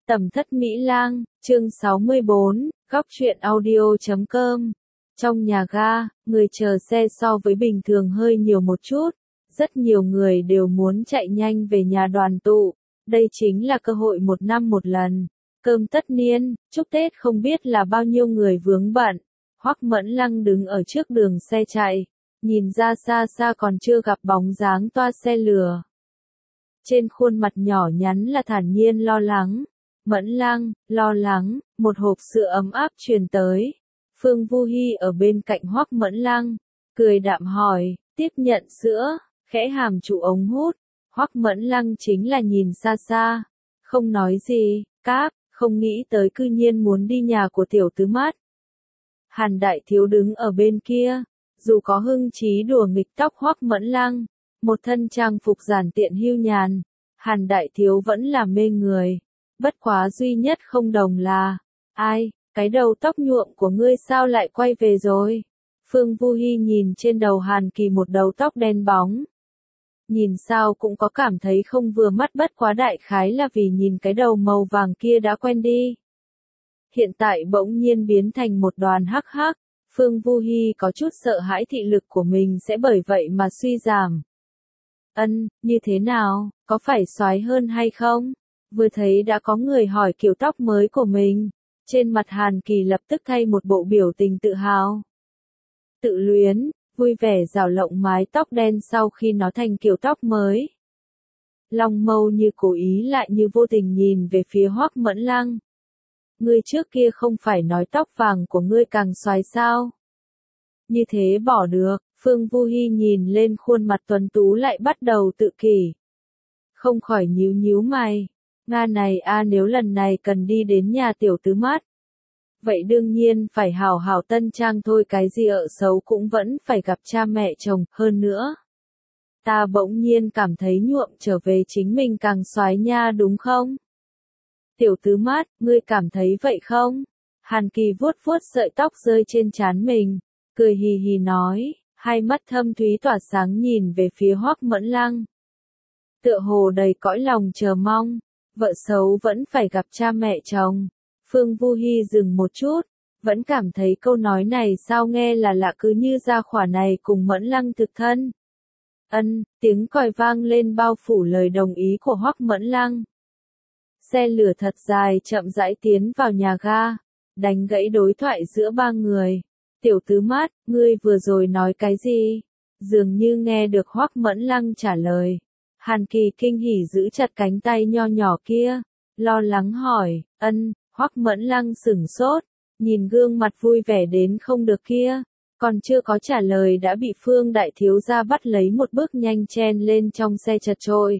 Tầm thất Mỹ Lang, chương 64, góc truyện audio.com. Trong nhà ga, người chờ xe so với bình thường hơi nhiều một chút. Rất nhiều người đều muốn chạy nhanh về nhà đoàn tụ. Đây chính là cơ hội một năm một lần. Cơm tất niên, chúc Tết không biết là bao nhiêu người vướng bận. Hoắc Mẫn Lăng đứng ở trước đường xe chạy. Nhìn ra xa xa còn chưa gặp bóng dáng toa xe lửa. Trên khuôn mặt nhỏ nhắn là thản nhiên lo lắng. Mẫn Lăng, lo lắng, một hộp sữa ấm áp truyền tới. Phương Vu Hi ở bên cạnh Hoắc Mẫn Lăng, cười đạm hỏi, tiếp nhận sữa, khẽ hàm trụ ống hút. Hoắc Mẫn Lăng chính là nhìn xa xa, không nói gì, cáp, không nghĩ tới cư nhiên muốn đi nhà của tiểu tứ mát. Hàn Đại Thiếu đứng ở bên kia, dù có hưng trí đùa nghịch tóc Hoắc Mẫn Lăng, một thân trang phục giản tiện hưu nhàn, Hàn Đại Thiếu vẫn là mê người. Bất quá duy nhất không đồng là, ai, cái đầu tóc nhuộm của ngươi sao lại quay về rồi? Phương Vu Hi nhìn trên đầu Hàn Kỳ một đầu tóc đen bóng. Nhìn sao cũng có cảm thấy không vừa mắt, bất quá đại khái là vì nhìn cái đầu màu vàng kia đã quen đi. Hiện tại bỗng nhiên biến thành một đoàn hắc hắc, Phương Vu Hi có chút sợ hãi thị lực của mình sẽ bởi vậy mà suy giảm. Như thế nào, có phải xoái hơn hay không? Vừa thấy đã có người hỏi kiểu tóc mới của mình, trên mặt Hàn Kỳ lập tức thay một bộ biểu tình tự hào. Tự luyến, vui vẻ rào lộng mái tóc đen sau khi nó thành kiểu tóc mới. Long mâu như cố ý lại như vô tình nhìn về phía Hoắc Mẫn Lăng. Ngươi trước kia không phải nói tóc vàng của ngươi càng xoái sao? Như thế bỏ được, Phương Vu Hi nhìn lên khuôn mặt tuấn tú lại bắt đầu tự kỷ. Không khỏi nhíu nhíu mày. Nga này nếu lần này cần đi đến nhà tiểu tứ mát. Vậy đương nhiên phải hào hào tân trang thôi, cái gì ở xấu cũng vẫn phải gặp cha mẹ chồng, hơn nữa. Ta bỗng nhiên cảm thấy nhuộm trở về chính mình càng xoái nha đúng không? Tiểu tứ mát, ngươi cảm thấy vậy không? Hàn Kỳ vuốt vuốt sợi tóc rơi trên trán mình, cười hì hì nói, hai mắt thâm thúy tỏa sáng nhìn về phía Hoắc Mẫn Lăng. Tựa hồ đầy cõi lòng chờ mong. Vợ xấu vẫn phải gặp cha mẹ chồng. Phương Vu Hi dừng một chút, vẫn cảm thấy câu nói này sao nghe là lạ, cứ như gia khỏa này cùng Mẫn Lăng thực thân. Tiếng còi vang lên bao phủ lời đồng ý của Hoắc Mẫn Lăng. Xe lửa thật dài chậm rãi tiến vào nhà ga, đánh gãy đối thoại giữa ba người. Tiểu tứ mát, ngươi vừa rồi nói cái gì? Dường như nghe được Hoắc Mẫn Lăng trả lời. Hàn Kỳ kinh hỉ giữ chặt cánh tay nho nhỏ kia, lo lắng hỏi, Hoắc Mẫn Lăng sửng sốt, nhìn gương mặt vui vẻ đến không được kia, còn chưa có trả lời đã bị Phương Đại Thiếu gia bắt lấy một bước nhanh chen lên trong xe chật chội.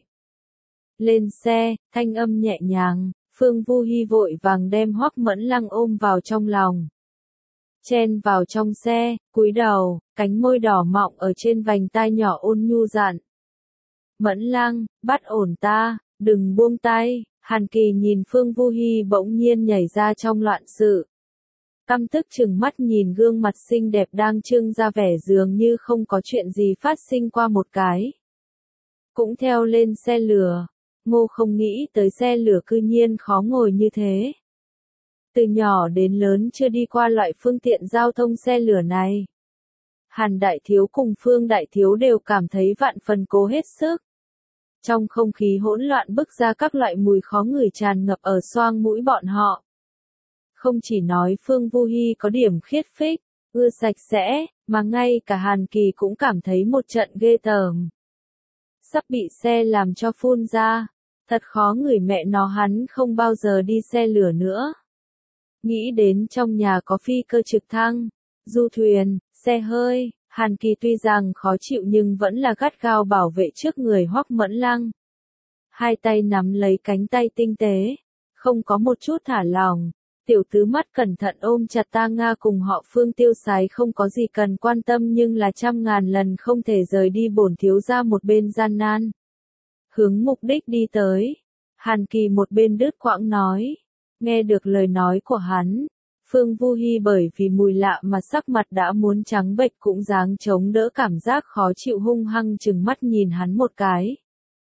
Lên xe, thanh âm nhẹ nhàng, Phương Vu Hi vội vàng đem Hoắc Mẫn Lăng ôm vào trong lòng. Chen vào trong xe, cúi đầu, cánh môi đỏ mọng ở trên vành tai nhỏ ôn nhu dặn. Mẫn Lăng, bắt ổn ta, đừng buông tay. Hàn Kỳ nhìn Phương Vu Hi bỗng nhiên nhảy ra trong loạn sự. Căm tức trừng mắt nhìn gương mặt xinh đẹp đang trưng ra vẻ dường như không có chuyện gì phát sinh qua một cái. Cũng theo lên xe lửa, Ngô không nghĩ tới xe lửa cư nhiên khó ngồi như thế. Từ nhỏ đến lớn chưa đi qua loại phương tiện giao thông xe lửa này. Hàn Đại Thiếu cùng Phương Đại Thiếu đều cảm thấy vạn phần cố hết sức. Trong không khí hỗn loạn bức ra các loại mùi khó ngửi tràn ngập ở xoang mũi bọn họ. Không chỉ nói Phương Vu Hi có điểm khiết phích, ưa sạch sẽ, mà ngay cả Hàn Kỳ cũng cảm thấy một trận ghê tởm. Sắp bị xe làm cho phun ra, thật khó ngửi, mẹ nó hắn không bao giờ đi xe lửa nữa. Nghĩ đến trong nhà có phi cơ trực thăng, du thuyền, xe hơi. Hàn Kỳ tuy rằng khó chịu nhưng vẫn là gắt gao bảo vệ trước người Hoắc Mẫn Lăng. Hai tay nắm lấy cánh tay tinh tế, không có một chút thả lỏng. Tiểu tứ mắt cẩn thận ôm chặt ta Nga cùng họ Phương tiêu sái không có gì cần quan tâm nhưng là trăm ngàn lần không thể rời đi bổn thiếu gia một bên gian nan. Hướng mục đích đi tới. Hàn Kỳ một bên đứt quãng nói. Nghe được lời nói của hắn. Phương Vu Hi bởi vì mùi lạ mà sắc mặt đã muốn trắng bệch cũng dáng chống đỡ cảm giác khó chịu, hung hăng trừng mắt nhìn hắn một cái.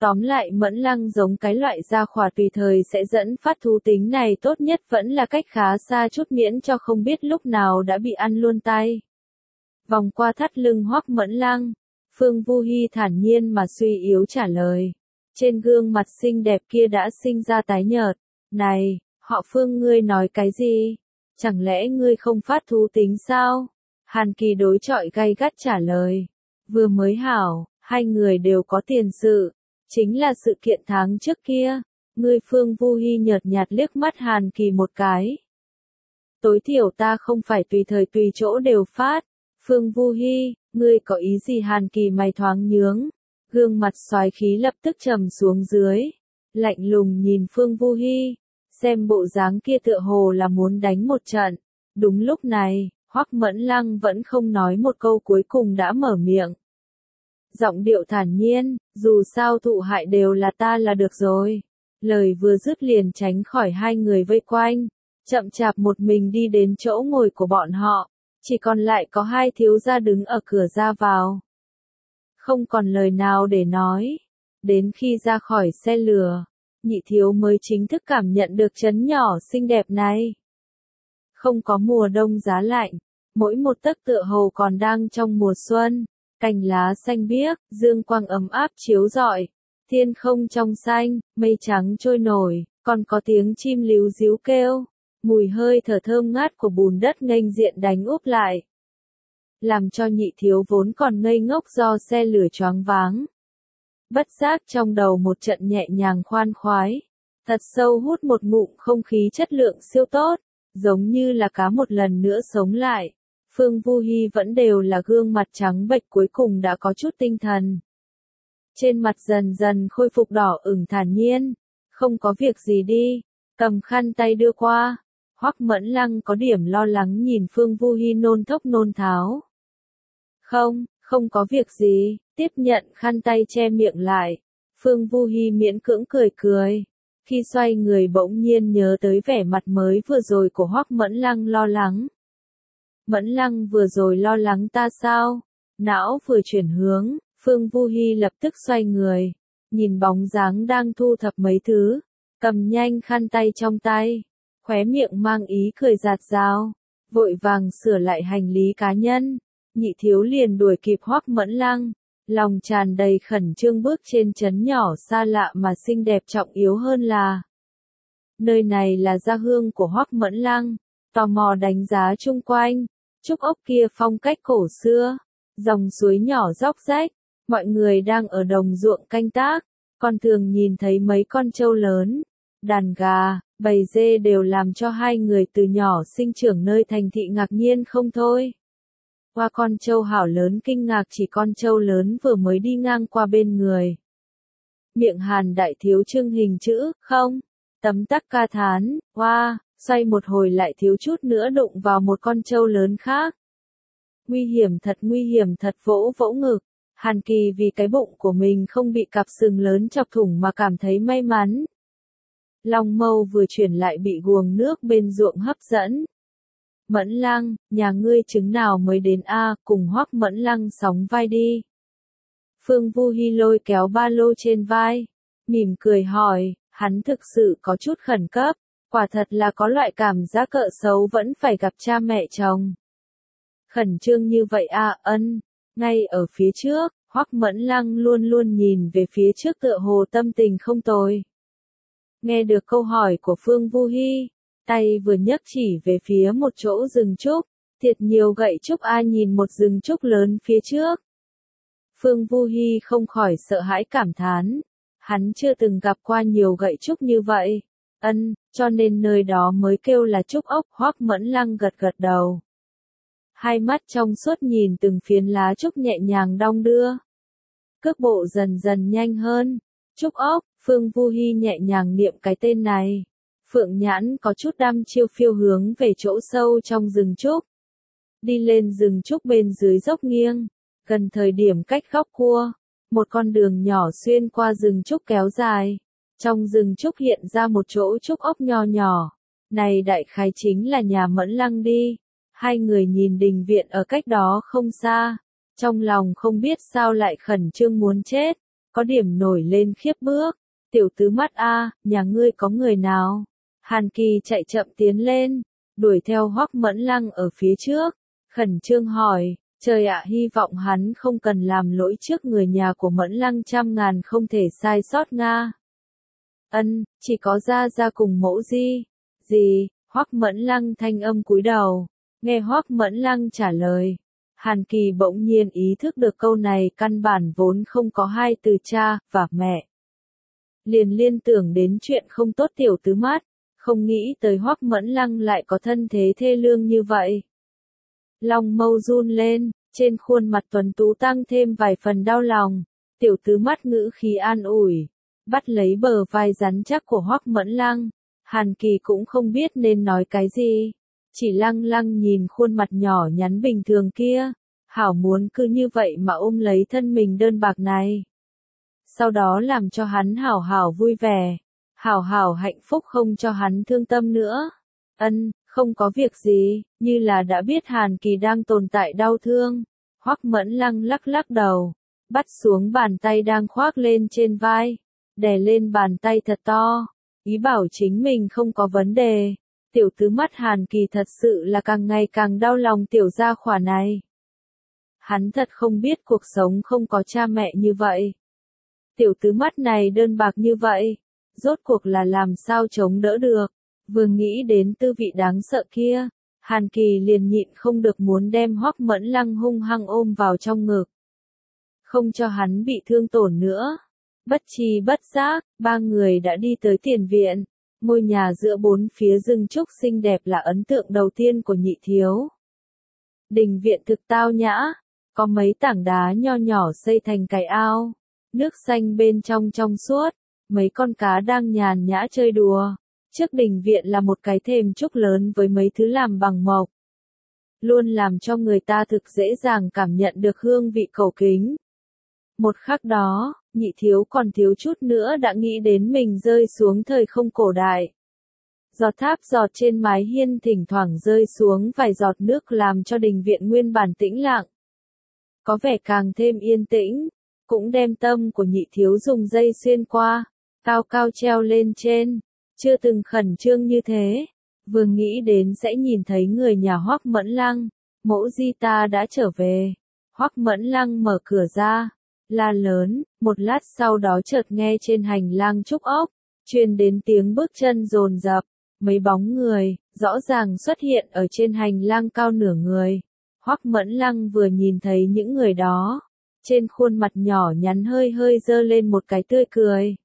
Tóm lại Mẫn Lăng giống cái loại gia khỏa tùy thời sẽ dẫn phát thú tính này, tốt nhất vẫn là cách khá xa chút miễn cho không biết lúc nào đã bị ăn luôn tay. Vòng qua thắt lưng Hoắc Mẫn Lăng, Phương Vu Hi thản nhiên mà suy yếu trả lời. Trên gương mặt xinh đẹp kia đã sinh ra tái nhợt. Này, họ Phương, ngươi nói cái gì? Chẳng lẽ ngươi không phát thú tính sao? Hàn Kỳ đối chọi gay gắt trả lời. Vừa mới hảo, hai người đều có tiền sự. Chính là sự kiện tháng trước kia. Ngươi Phương Vu Hi nhợt nhạt liếc mắt Hàn Kỳ một cái. Tối thiểu ta không phải tùy thời tùy chỗ đều phát. Phương Vu Hi, ngươi có ý gì? Hàn Kỳ mày thoáng nhướng. Gương mặt soái khí lập tức trầm xuống dưới. Lạnh lùng nhìn Phương Vu Hi. Xem bộ dáng kia tựa hồ là muốn đánh một trận. Đúng lúc này, Hoắc Mẫn Lăng vẫn không nói một câu, cuối cùng đã mở miệng. Giọng điệu thản nhiên, dù sao thụ hại đều là ta là được rồi. Lời vừa dứt liền tránh khỏi hai người vây quanh. Chậm chạp một mình đi đến chỗ ngồi của bọn họ. Chỉ còn lại có hai thiếu gia đứng ở cửa ra vào. Không còn lời nào để nói. Đến khi ra khỏi xe lửa, nhị thiếu mới chính thức cảm nhận được trấn nhỏ xinh đẹp này. Không có mùa đông giá lạnh, mỗi một tấc tựa hồ còn đang trong mùa xuân, cành lá xanh biếc, dương quang ấm áp chiếu rọi, thiên không trong xanh, mây trắng trôi nổi, còn có tiếng chim líu ríu kêu, mùi hơi thở thơm ngát của bùn đất nghênh diện đánh úp lại. Làm cho nhị thiếu vốn còn ngây ngốc do xe lửa choáng váng. Bất giác trong đầu một trận nhẹ nhàng khoan khoái, thật sâu hút một ngụm không khí chất lượng siêu tốt, giống như là cá một lần nữa sống lại. Phương Vu Hi vẫn đều là gương mặt trắng bệch, cuối cùng đã có chút tinh thần. Trên mặt dần dần khôi phục đỏ ửng, thản nhiên, không có việc gì đi, cầm khăn tay đưa qua. Hoắc Mẫn Lăng có điểm lo lắng nhìn Phương Vu Hi nôn thốc nôn tháo. Không có việc gì, tiếp nhận khăn tay che miệng lại. Phương Vu Hi miễn cưỡng cười cười. Khi xoay người bỗng nhiên nhớ tới vẻ mặt mới vừa rồi của Hoắc Mẫn Lăng, lo lắng. Mẫn Lăng vừa rồi lo lắng ta sao? Não vừa chuyển hướng, Phương Vu Hi lập tức xoay người. Nhìn bóng dáng đang thu thập mấy thứ. Cầm nhanh khăn tay trong tay. Khóe miệng mang ý cười rạt rào. Vội vàng sửa lại hành lý cá nhân. Nhị thiếu liền đuổi kịp Hoắc Mẫn Lăng, lòng tràn đầy khẩn trương bước trên trấn nhỏ xa lạ mà xinh đẹp, trọng yếu hơn là nơi này là gia hương của Hoắc Mẫn Lăng. Tò mò đánh giá chung quanh, trúc ốc kia phong cách cổ xưa, dòng suối nhỏ róc rách, mọi người đang ở đồng ruộng canh tác, còn thường nhìn thấy mấy con trâu lớn, đàn gà, bầy dê đều làm cho hai người từ nhỏ sinh trưởng nơi thành thị ngạc nhiên không thôi. Qua con trâu hảo lớn kinh ngạc chỉ con trâu lớn vừa mới đi ngang qua bên người. Miệng Hàn đại thiếu trưng hình chữ, không, tấm tắc ca thán, hoa, xoay một hồi lại thiếu chút nữa đụng vào một con trâu lớn khác. Nguy hiểm thật, vỗ vỗ ngực. Hàn Kỳ vì cái bụng của mình không bị cặp sừng lớn chọc thủng mà cảm thấy may mắn. Long mâu vừa chuyển lại bị guồng nước bên ruộng hấp dẫn. Mẫn Lăng, nhà ngươi trứng nào mới đến a? Cùng Hoắc Mẫn Lăng sóng vai đi. Phương Vu Hi lôi kéo ba lô trên vai, mỉm cười hỏi, hắn thực sự có chút khẩn cấp, quả thật là có loại cảm giác cỡ xấu vẫn phải gặp cha mẹ chồng. Khẩn trương như vậy a? Ân, ngay ở phía trước, Hoắc Mẫn Lăng luôn luôn nhìn về phía trước tựa hồ tâm tình không tồi. Nghe được câu hỏi của Phương Vu Hi, tay vừa nhấc chỉ về phía một chỗ rừng trúc, thiệt nhiều gậy trúc a, nhìn một rừng trúc lớn phía trước. Phương Vu Hi không khỏi sợ hãi cảm thán, hắn chưa từng gặp qua nhiều gậy trúc như vậy. Cho nên nơi đó mới kêu là trúc ốc. Hoắc Mẫn Lăng gật gật đầu. Hai mắt trong suốt nhìn từng phiến lá trúc nhẹ nhàng đong đưa. Cước bộ dần dần nhanh hơn. Trúc ốc, Phương Vu Hi nhẹ nhàng niệm cái tên này. Phượng nhãn có chút đăm chiêu phiêu hướng về chỗ sâu trong rừng trúc. Đi lên rừng trúc bên dưới dốc nghiêng, gần thời điểm cách góc cua, một con đường nhỏ xuyên qua rừng trúc kéo dài. Trong rừng trúc hiện ra một chỗ trúc ốc nho nhỏ. Này đại khái chính là nhà Mẫn Lăng đi. Hai người nhìn đình viện ở cách đó không xa. Trong lòng không biết sao lại khẩn trương muốn chết. có điểm nổi lên khiếp bước. Tiểu tứ mắt a, nhà ngươi có người nào? Hàn Kỳ chạy chậm tiến lên, đuổi theo Hoắc Mẫn Lăng ở phía trước, khẩn trương hỏi, trời ạ, hy vọng hắn không cần làm lỗi trước người nhà của Mẫn Lăng trăm ngàn không thể sai sót nga. Ân, chỉ có gia gia cùng mẫu di. Gì? Hoắc Mẫn Lăng thanh âm cúi đầu, nghe Hoắc Mẫn Lăng trả lời. Hàn Kỳ bỗng nhiên ý thức được câu này căn bản vốn không có hai từ cha và mẹ. Liền liên tưởng đến chuyện không tốt tiểu tứ mắt, không nghĩ tới Hoắc Mẫn Lăng lại có thân thế thê lương như vậy. Lòng mâu run lên, trên khuôn mặt tuấn tú tăng thêm vài phần đau lòng, tiểu tứ mắt ngữ khí an ủi, bắt lấy bờ vai rắn chắc của Hoắc Mẫn Lăng. Hàn Kỳ cũng không biết nên nói cái gì, chỉ lăng lăng nhìn khuôn mặt nhỏ nhắn bình thường kia, hảo muốn cứ như vậy mà ôm lấy thân mình đơn bạc này. Sau đó làm cho hắn hảo hảo vui vẻ, hảo hảo hạnh phúc không cho hắn thương tâm nữa. Ân, không có việc gì, như là đã biết Hàn Kỳ đang tồn tại đau thương. Hoắc Mẫn Lăng lắc lắc đầu, bắt xuống bàn tay đang khoác lên trên vai, đè lên bàn tay thật to, ý bảo chính mình không có vấn đề. Tiểu tứ mắt Hàn Kỳ thật sự là càng ngày càng đau lòng tiểu gia hỏa này. Hắn thật không biết cuộc sống không có cha mẹ như vậy. Tiểu tứ mắt này đơn bạc như vậy, rốt cuộc là làm sao chống đỡ được. Vừa nghĩ đến tư vị đáng sợ kia, Hàn Kỳ liền nhịn không được muốn đem Hoắc Mẫn Lăng hung hăng ôm vào trong ngực. Không cho hắn bị thương tổn nữa. Bất tri bất giác, ba người đã đi tới tiền viện. Ngôi nhà giữa bốn phía rừng trúc xinh đẹp là ấn tượng đầu tiên của Nhị Thiếu. Đình viện thực tao nhã, có mấy tảng đá nho nhỏ xây thành cái ao, nước xanh bên trong trong suốt, mấy con cá đang nhàn nhã chơi đùa. Trước đình viện là một cái thềm trúc lớn với mấy thứ làm bằng mộc, luôn làm cho người ta thực dễ dàng cảm nhận được hương vị cầu kính. Một khắc đó, Nhị Thiếu còn thiếu chút nữa đã nghĩ đến mình rơi xuống thời không cổ đại. Giọt tháp giọt trên mái hiên thỉnh thoảng rơi xuống vài giọt nước làm cho đình viện nguyên bản tĩnh lặng, có vẻ càng thêm yên tĩnh, cũng đem tâm của Nhị Thiếu dùng dây xuyên qua, cao cao treo lên trên, chưa từng khẩn trương như thế. Vừa nghĩ đến sẽ nhìn thấy người nhà Hoắc Mẫn Lăng, mẫu di ta đã trở về. Hoắc Mẫn Lăng mở cửa ra, la lớn, một lát sau đó chợt nghe trên hành lang trúc ốc, truyền đến tiếng bước chân dồn dập, mấy bóng người, rõ ràng xuất hiện ở trên hành lang cao nửa người. Hoắc Mẫn Lăng vừa nhìn thấy những người đó, trên khuôn mặt nhỏ nhắn hơi hơi dơ lên một cái tươi cười.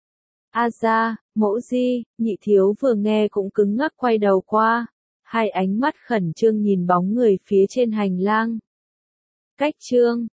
A gia, mẫu di, Nhị Thiếu vừa nghe cũng cứng ngắc quay đầu qua, hai ánh mắt khẩn trương nhìn bóng người phía trên hành lang. Cách chương